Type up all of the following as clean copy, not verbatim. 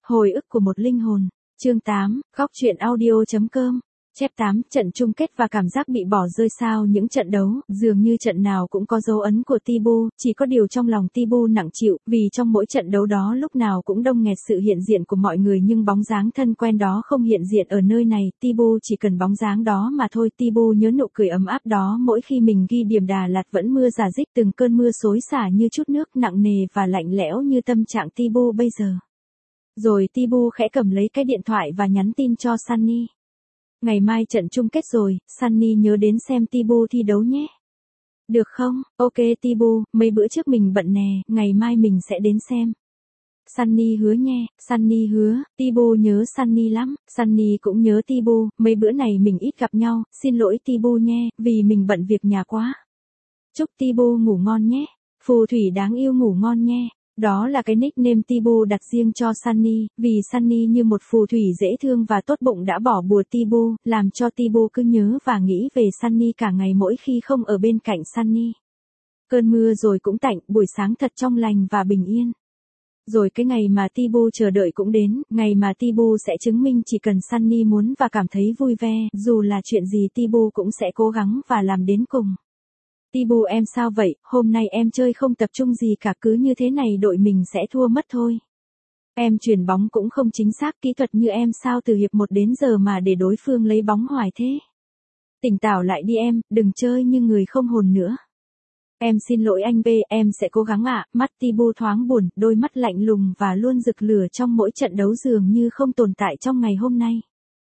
Hồi ức của một linh hồn. Chương 8, góc truyện audio.com. Chép 8, trận chung kết và cảm giác bị bỏ rơi sau những trận đấu, dường như trận nào cũng có dấu ấn của Thibaut, chỉ có điều trong lòng Thibaut nặng chịu, vì trong mỗi trận đấu đó lúc nào cũng đông nghẹt sự hiện diện của mọi người nhưng bóng dáng thân quen đó không hiện diện ở nơi này, Thibaut chỉ cần bóng dáng đó mà thôi. Thibaut nhớ nụ cười ấm áp đó mỗi khi mình ghi điểm Đà Lạt vẫn mưa rả rích, từng cơn mưa xối xả như chút nước, nặng nề và lạnh lẽo như tâm trạng Thibaut bây giờ. Rồi Thibaut khẽ cầm lấy cái điện thoại và nhắn tin cho Sunny. Ngày mai trận chung kết rồi, Sunny nhớ đến xem Thibaut thi đấu nhé. Được không? Ok Thibaut, mấy bữa trước mình bận nè, ngày mai mình sẽ đến xem. Sunny hứa nhé, Sunny hứa, Thibaut nhớ Sunny lắm, Sunny cũng nhớ Thibaut, mấy bữa này mình ít gặp nhau, xin lỗi Thibaut nhé, vì mình bận việc nhà quá. Chúc Thibaut ngủ ngon nhé, phù thủy đáng yêu ngủ ngon nhé. Đó là cái nickname Thibaut đặt riêng cho Sunny, vì Sunny như một phù thủy dễ thương và tốt bụng đã bỏ bùa Thibaut, làm cho Thibaut cứ nhớ và nghĩ về Sunny cả ngày mỗi khi không ở bên cạnh Sunny. Cơn mưa rồi cũng tạnh, buổi sáng thật trong lành và bình yên. Rồi cái ngày mà Thibaut chờ đợi cũng đến, ngày mà Thibaut sẽ chứng minh chỉ cần Sunny muốn và cảm thấy vui vẻ, dù là chuyện gì Thibaut cũng sẽ cố gắng và làm đến cùng. Thibaut em sao vậy, hôm nay em chơi không tập trung gì cả, cứ như thế này đội mình sẽ thua mất thôi. Em chuyền bóng cũng không chính xác, kỹ thuật như em sao từ hiệp 1 đến giờ mà để đối phương lấy bóng hoài thế. Tỉnh táo lại đi em, đừng chơi như người không hồn nữa. Em xin lỗi anh B, em sẽ cố gắng ạ. Mắt Thibaut thoáng buồn, đôi mắt lạnh lùng và luôn rực lửa trong mỗi trận đấu dường như không tồn tại trong ngày hôm nay.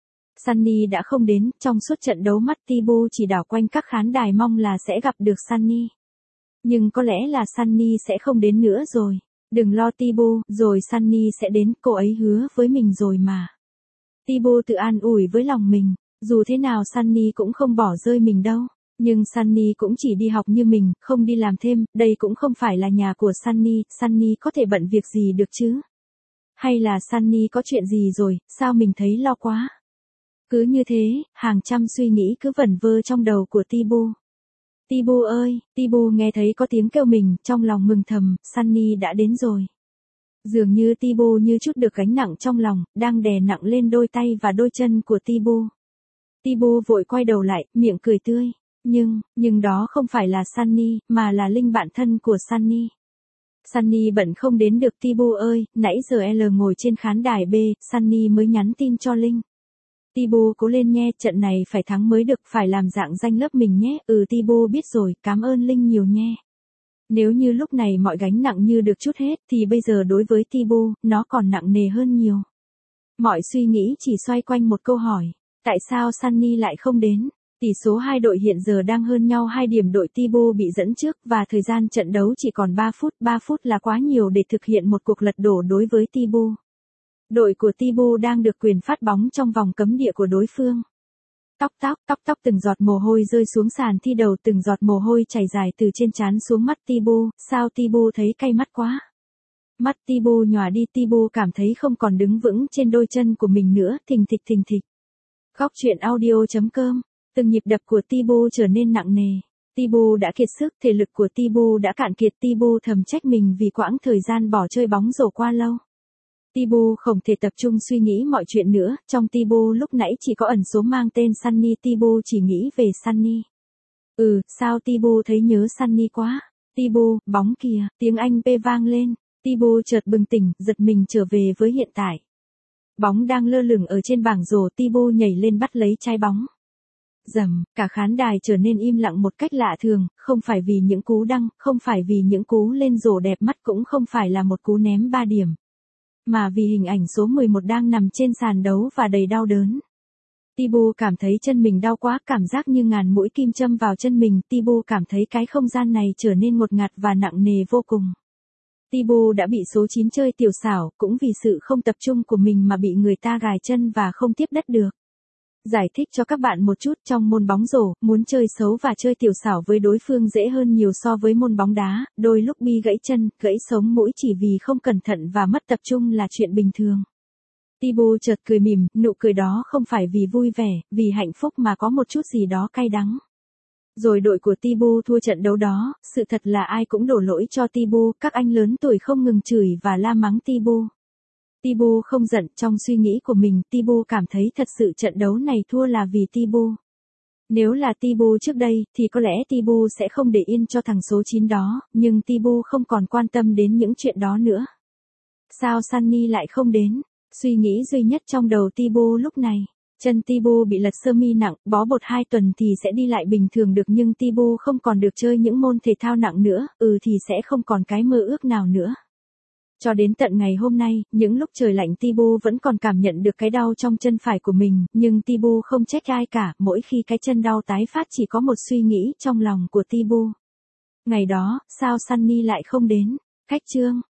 Sunny đã không đến, trong suốt trận đấu mắt Thibaut chỉ đảo quanh các khán đài mong là sẽ gặp được Sunny. Nhưng có lẽ là Sunny sẽ không đến nữa rồi. Đừng lo Thibaut, rồi Sunny sẽ đến, cô ấy hứa với mình rồi mà. Thibaut tự an ủi với lòng mình, dù thế nào Sunny cũng không bỏ rơi mình đâu. Nhưng Sunny cũng chỉ đi học như mình, không đi làm thêm, đây cũng không phải là nhà của Sunny có thể bận việc gì được chứ? Hay là Sunny có chuyện gì rồi, sao mình thấy lo quá? Cứ như thế, hàng trăm suy nghĩ cứ vẩn vơ trong đầu của Thibaut. Thibaut ơi, Thibaut nghe thấy có tiếng kêu mình, trong lòng mừng thầm, Sunny đã đến rồi. Dường như Thibaut như chút được gánh nặng trong lòng, đang đè nặng lên đôi tay và đôi chân của Thibaut. Thibaut vội quay đầu lại, miệng cười tươi. Nhưng đó không phải là Sunny, mà là Linh bạn thân của Sunny. Sunny bận không đến được Thibaut ơi, nãy giờ L ngồi trên khán đài B, Sunny mới nhắn tin cho Linh. Thibaut cố lên nhé, trận này phải thắng mới được, phải làm dạng danh lớp mình nhé. Thibaut biết rồi, cảm ơn Linh nhiều nhé. Nếu như lúc này mọi gánh nặng như được trút hết, thì bây giờ đối với Thibaut, nó còn nặng nề hơn nhiều. Mọi suy nghĩ chỉ xoay quanh một câu hỏi, tại sao Sunny lại không đến? Tỷ số hai đội hiện giờ đang hơn nhau 2 điểm, đội Thibaut bị dẫn trước và thời gian trận đấu chỉ còn 3 phút là quá nhiều để thực hiện một cuộc lật đổ đối với Thibaut. Đội của Thibaut đang được quyền phát bóng trong vòng cấm địa của đối phương. Tóc, từng giọt mồ hôi rơi xuống sàn thi đấu, từng giọt mồ hôi chảy dài từ trên trán xuống mắt Thibaut, sao Thibaut thấy cay mắt quá. Mắt Thibaut nhòa đi, Thibaut cảm thấy không còn đứng vững trên đôi chân của mình nữa, thình thịch. Góc truyện audio.com. Từng nhịp đập của Thibaut trở nên nặng nề. Thibaut đã kiệt sức, thể lực của Thibaut đã cạn kiệt, Thibaut thầm trách mình vì quãng thời gian bỏ chơi bóng rổ qua lâu. Thibaut không thể tập trung suy nghĩ mọi chuyện nữa, trong Thibaut lúc nãy chỉ có ẩn số mang tên Sunny, Thibaut chỉ nghĩ về Sunny. Sao Thibaut thấy nhớ Sunny quá. Thibaut, bóng kìa, tiếng Anh P vang lên, Thibaut chợt bừng tỉnh, giật mình trở về với hiện tại. Bóng đang lơ lửng ở trên bảng rổ, Thibaut nhảy lên bắt lấy trái bóng. Rầm, cả khán đài trở nên im lặng một cách lạ thường, không phải vì những cú đăng, không phải vì những cú lên rổ đẹp mắt, cũng không phải là một cú ném 3 điểm. Mà vì hình ảnh số 11 đang nằm trên sàn đấu và đầy đau đớn. Thibaut cảm thấy chân mình đau quá, cảm giác như ngàn mũi kim châm vào chân mình, Thibaut cảm thấy cái không gian này trở nên ngột ngạt và nặng nề vô cùng. Thibaut đã bị số 9 chơi tiểu xảo, cũng vì sự không tập trung của mình mà bị người ta gài chân và không tiếp đất được. Giải thích cho các bạn một chút, trong môn bóng rổ, muốn chơi xấu và chơi tiểu xảo với đối phương dễ hơn nhiều so với môn bóng đá, đôi lúc bị gãy chân, gãy sống mũi chỉ vì không cẩn thận và mất tập trung là chuyện bình thường. Thibaut chợt cười mỉm, nụ cười đó không phải vì vui vẻ, vì hạnh phúc mà có một chút gì đó cay đắng. Rồi đội của Thibaut thua trận đấu đó, sự thật là ai cũng đổ lỗi cho Thibaut, các anh lớn tuổi không ngừng chửi và la mắng Thibaut. Tibu không giận, trong suy nghĩ của mình, Tibu cảm thấy thật sự trận đấu này thua là vì Tibu. Nếu là Tibu trước đây, thì có lẽ Tibu sẽ không để yên cho thằng số 9 đó, nhưng Tibu không còn quan tâm đến những chuyện đó nữa. Sao Sunny lại không đến? Suy nghĩ duy nhất trong đầu Tibu lúc này. Chân Tibu bị lật sơ mi nặng, bó bột 2 tuần thì sẽ đi lại bình thường được, nhưng Tibu không còn được chơi những môn thể thao nặng nữa, thì sẽ không còn cái mơ ước nào nữa. Cho đến tận ngày hôm nay, những lúc trời lạnh Tibu vẫn còn cảm nhận được cái đau trong chân phải của mình, nhưng Tibu không trách ai cả, mỗi khi cái chân đau tái phát chỉ có một suy nghĩ trong lòng của Tibu. Ngày đó, sao Sunny lại không đến? Khách trương,